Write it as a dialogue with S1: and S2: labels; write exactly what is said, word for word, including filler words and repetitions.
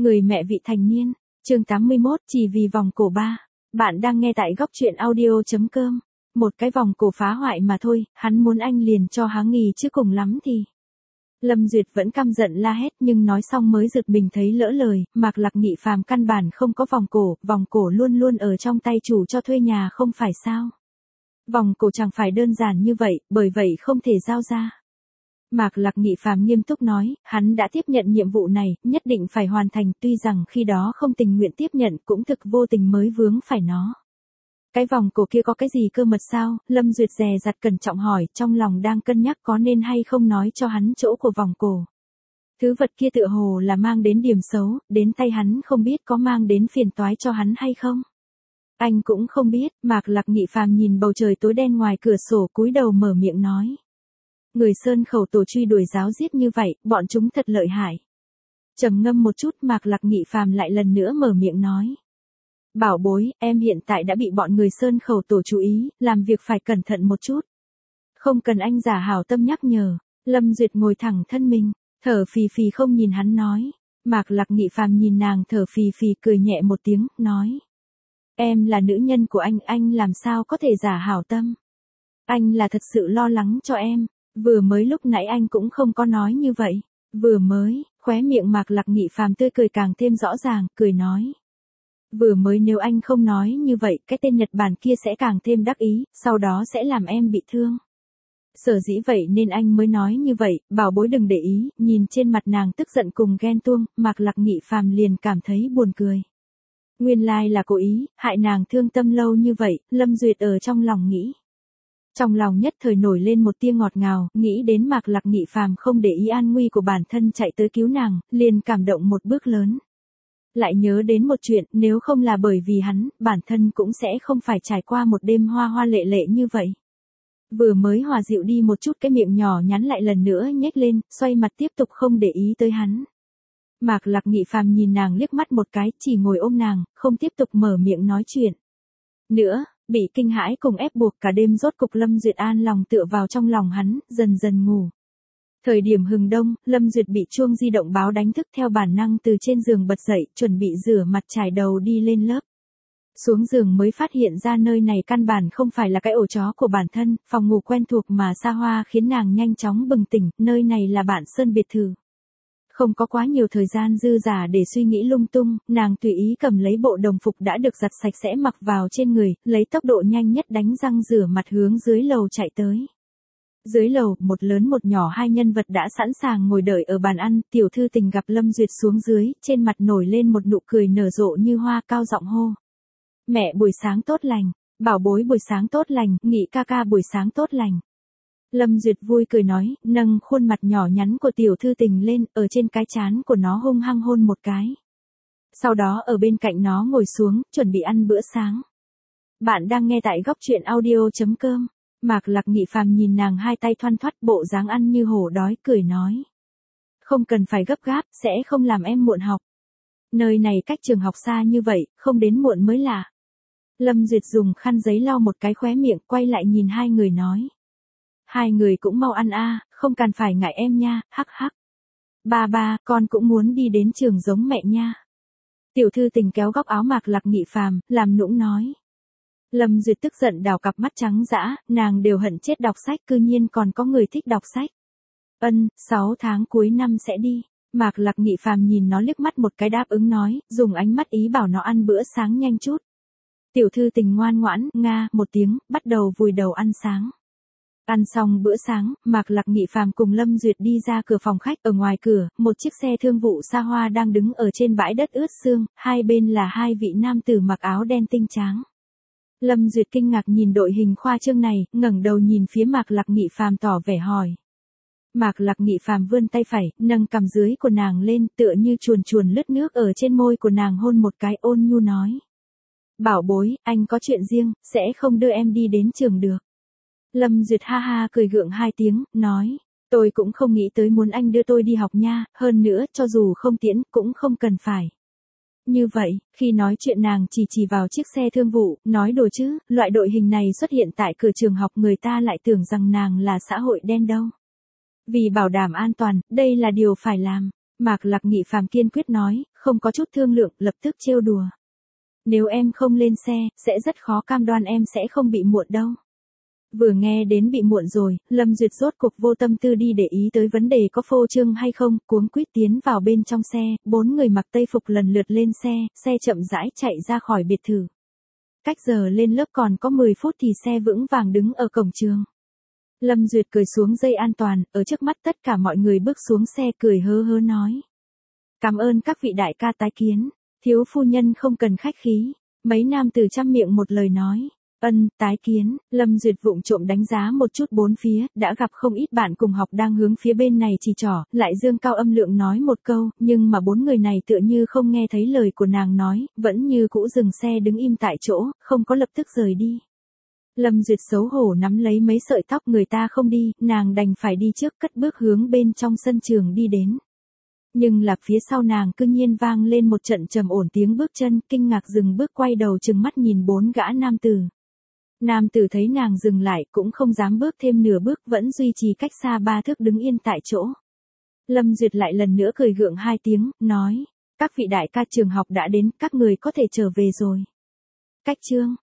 S1: Người mẹ vị thành niên, chương tám mươi mốt, chỉ vì vòng cổ ba. Bạn đang nghe tại góc truyện audio.com. Một cái vòng cổ phá hoại mà thôi, hắn muốn anh liền cho há nghỉ chứ cùng lắm thì. Lâm Duyệt vẫn căm giận la hét nhưng nói xong mới giật mình thấy lỡ lời, Mạc Lạc Nghị phàm căn bản không có vòng cổ, vòng cổ luôn luôn ở trong tay chủ cho thuê nhà không phải sao. Vòng cổ chẳng phải đơn giản như vậy, bởi vậy không thể giao ra. Mạc Lạc Nghị phàm nghiêm túc nói, hắn đã tiếp nhận nhiệm vụ này, nhất định phải hoàn thành, tuy rằng khi đó không tình nguyện tiếp nhận cũng thực vô tình mới vướng phải nó. Cái vòng cổ kia có cái gì cơ mật sao? Lâm Duyệt dè dặt cẩn trọng hỏi, trong lòng đang cân nhắc có nên hay không nói cho hắn chỗ của vòng cổ. Thứ vật kia tựa hồ là mang đến điểm xấu, đến tay hắn không biết có mang đến phiền toái cho hắn hay không. Anh cũng không biết, Mạc Lạc Nghị phàm nhìn bầu trời tối đen ngoài cửa sổ cúi đầu mở miệng nói. Người Sơn Khẩu tổ truy đuổi giáo giết như vậy, bọn chúng thật lợi hại. Trầm ngâm một chút, Mạc Lạc Nghị phàm lại lần nữa mở miệng nói. Bảo bối, em hiện tại đã bị bọn người Sơn Khẩu tổ chú ý, làm việc phải cẩn thận một chút. Không cần anh giả hảo tâm nhắc nhở. Lâm Duyệt ngồi thẳng thân mình, thở phì phì không nhìn hắn nói. Mạc Lạc Nghị phàm nhìn nàng thở phì phì cười nhẹ một tiếng, nói. Em là nữ nhân của anh, anh làm sao có thể giả hảo tâm. Anh là thật sự lo lắng cho em. Vừa mới lúc nãy anh cũng không có nói như vậy. Vừa mới, khóe miệng Mạc Lạc Nghị phàm tươi cười càng thêm rõ ràng, cười nói. Vừa mới nếu anh không nói như vậy, cái tên Nhật Bản kia sẽ càng thêm đắc ý, sau đó sẽ làm em bị thương. Sở dĩ vậy nên anh mới nói như vậy, bảo bối đừng để ý, nhìn trên mặt nàng tức giận cùng ghen tuông, Mạc Lạc Nghị phàm liền cảm thấy buồn cười. Nguyên lai là cố ý, hại nàng thương tâm lâu như vậy, Lâm Duyệt ở trong lòng nghĩ. Trong lòng nhất thời nổi lên một tia ngọt ngào, nghĩ đến Mạc Lạc Nghị phàm không để ý an nguy của bản thân chạy tới cứu nàng, liền cảm động một bước lớn. Lại nhớ đến một chuyện, nếu không là bởi vì hắn, bản thân cũng sẽ không phải trải qua một đêm hoa hoa lệ lệ như vậy. Vừa mới hòa dịu đi một chút, cái miệng nhỏ nhắn lại lần nữa nhếch lên, xoay mặt tiếp tục không để ý tới hắn. Mạc Lạc Nghị phàm nhìn nàng liếc mắt một cái, chỉ ngồi ôm nàng, không tiếp tục mở miệng nói chuyện. Nữa, bị kinh hãi cùng ép buộc cả đêm rốt cục Lâm Duyệt an lòng tựa vào trong lòng hắn, dần dần ngủ. Thời điểm hừng đông, Lâm Duyệt bị chuông di động báo đánh thức theo bản năng từ trên giường bật dậy, chuẩn bị rửa mặt trải đầu đi lên lớp. Xuống giường mới phát hiện ra nơi này căn bản không phải là cái ổ chó của bản thân, phòng ngủ quen thuộc mà xa hoa khiến nàng nhanh chóng bừng tỉnh, nơi này là Bản Sơn biệt thự. Không có quá nhiều thời gian dư dả để suy nghĩ lung tung, nàng tùy ý cầm lấy bộ đồng phục đã được giặt sạch sẽ mặc vào trên người, lấy tốc độ nhanh nhất đánh răng rửa mặt hướng dưới lầu chạy tới. Dưới lầu, một lớn một nhỏ hai nhân vật đã sẵn sàng ngồi đợi ở bàn ăn, tiểu thư tình gặp Lâm Duyệt xuống dưới, trên mặt nổi lên một nụ cười nở rộ như hoa, cao giọng hô. Mẹ buổi sáng tốt lành, bảo bối buổi sáng tốt lành, Nghị ca ca buổi sáng tốt lành. Lâm Duyệt vui cười nói, nâng khuôn mặt nhỏ nhắn của tiểu thư tình lên, ở trên cái trán của nó hung hăng hôn một cái. Sau đó ở bên cạnh nó ngồi xuống, chuẩn bị ăn bữa sáng. Bạn đang nghe tại góc truyện audio.com. Mạc Lạc Nghị phàm nhìn nàng hai tay thoăn thoắt, bộ dáng ăn như hổ đói, cười nói. Không cần phải gấp gáp, sẽ không làm em muộn học. Nơi này cách trường học xa như vậy, không đến muộn mới lạ. Lâm Duyệt dùng khăn giấy lau một cái khóe miệng, quay lại nhìn hai người nói. Hai người cũng mau ăn a, không cần phải ngại em nha, hắc hắc. Ba ba, con cũng muốn đi đến trường giống mẹ nha. Tiểu thư tình kéo góc áo Mạc Lạc Nghị phàm, làm nũng nói. Lâm Duyệt tức giận đào cặp mắt trắng dã, nàng đều hận chết đọc sách, cư nhiên còn có người thích đọc sách. Ân, sáu tháng cuối năm sẽ đi. Mạc Lạc Nghị phàm nhìn nó liếc mắt một cái đáp ứng nói, dùng ánh mắt ý bảo nó ăn bữa sáng nhanh chút. Tiểu thư tình ngoan ngoãn, nga, một tiếng, bắt đầu vùi đầu ăn sáng. Ăn xong bữa sáng, Mạc Lạc Nghị phàm cùng Lâm Duyệt đi ra cửa phòng khách, ở ngoài cửa, một chiếc xe thương vụ xa hoa đang đứng ở trên bãi đất ướt sương, hai bên là hai vị nam tử mặc áo đen tinh tráng. Lâm Duyệt kinh ngạc nhìn đội hình khoa trương này, ngẩng đầu nhìn phía Mạc Lạc Nghị phàm tỏ vẻ hỏi. Mạc Lạc Nghị phàm vươn tay phải, nâng cằm dưới của nàng lên, tựa như chuồn chuồn lướt nước ở trên môi của nàng hôn một cái, ôn nhu nói. Bảo bối, anh có chuyện riêng, sẽ không đưa em đi đến trường được. Lâm Duyệt ha ha cười gượng hai tiếng, nói. Tôi cũng không nghĩ tới muốn anh đưa tôi đi học nha, hơn nữa, cho dù không tiễn, cũng không cần phải. Như vậy, khi nói chuyện nàng chỉ chỉ vào chiếc xe thương vụ, nói đùa chứ, loại đội hình này xuất hiện tại cửa trường học người ta lại tưởng rằng nàng là xã hội đen đâu. Vì bảo đảm an toàn, đây là điều phải làm. Mạc Lạc Nghị phàm kiên quyết nói, không có chút thương lượng, lập tức trêu đùa. Nếu em không lên xe, sẽ rất khó cam đoan em sẽ không bị muộn đâu. Vừa nghe đến bị muộn rồi, Lâm Duyệt rốt cuộc vô tâm tư đi để ý tới vấn đề có phô trương hay không, cuống quýt tiến vào bên trong xe, bốn người mặc tây phục lần lượt lên xe, xe chậm rãi chạy ra khỏi biệt thự. Cách giờ lên lớp còn có mười phút thì xe vững vàng đứng ở cổng trường. Lâm Duyệt cởi xuống dây an toàn, ở trước mắt tất cả mọi người bước xuống xe cười hớ hớ nói. Cảm ơn các vị đại ca tái kiến, thiếu phu nhân không cần khách khí, mấy nam tử chăm miệng một lời nói. Ân, tái kiến, Lâm Duyệt vụng trộm đánh giá một chút bốn phía, đã gặp không ít bạn cùng học đang hướng phía bên này chỉ trỏ, lại dương cao âm lượng nói một câu, nhưng mà bốn người này tựa như không nghe thấy lời của nàng nói, vẫn như cũ dừng xe đứng im tại chỗ, không có lập tức rời đi. Lâm Duyệt xấu hổ nắm lấy mấy sợi tóc người ta không đi, nàng đành phải đi trước cất bước hướng bên trong sân trường đi đến. Nhưng là phía sau nàng cư nhiên vang lên một trận trầm ổn tiếng bước chân, kinh ngạc dừng bước quay đầu chừng mắt nhìn bốn gã nam tử. Nam tử thấy nàng dừng lại cũng không dám bước thêm nửa bước, vẫn duy trì cách xa ba thước đứng yên tại chỗ. Lâm Duyệt lại lần nữa cười gượng hai tiếng, nói, các vị đại ca trường học đã đến, các người có thể trở về rồi. Cách chương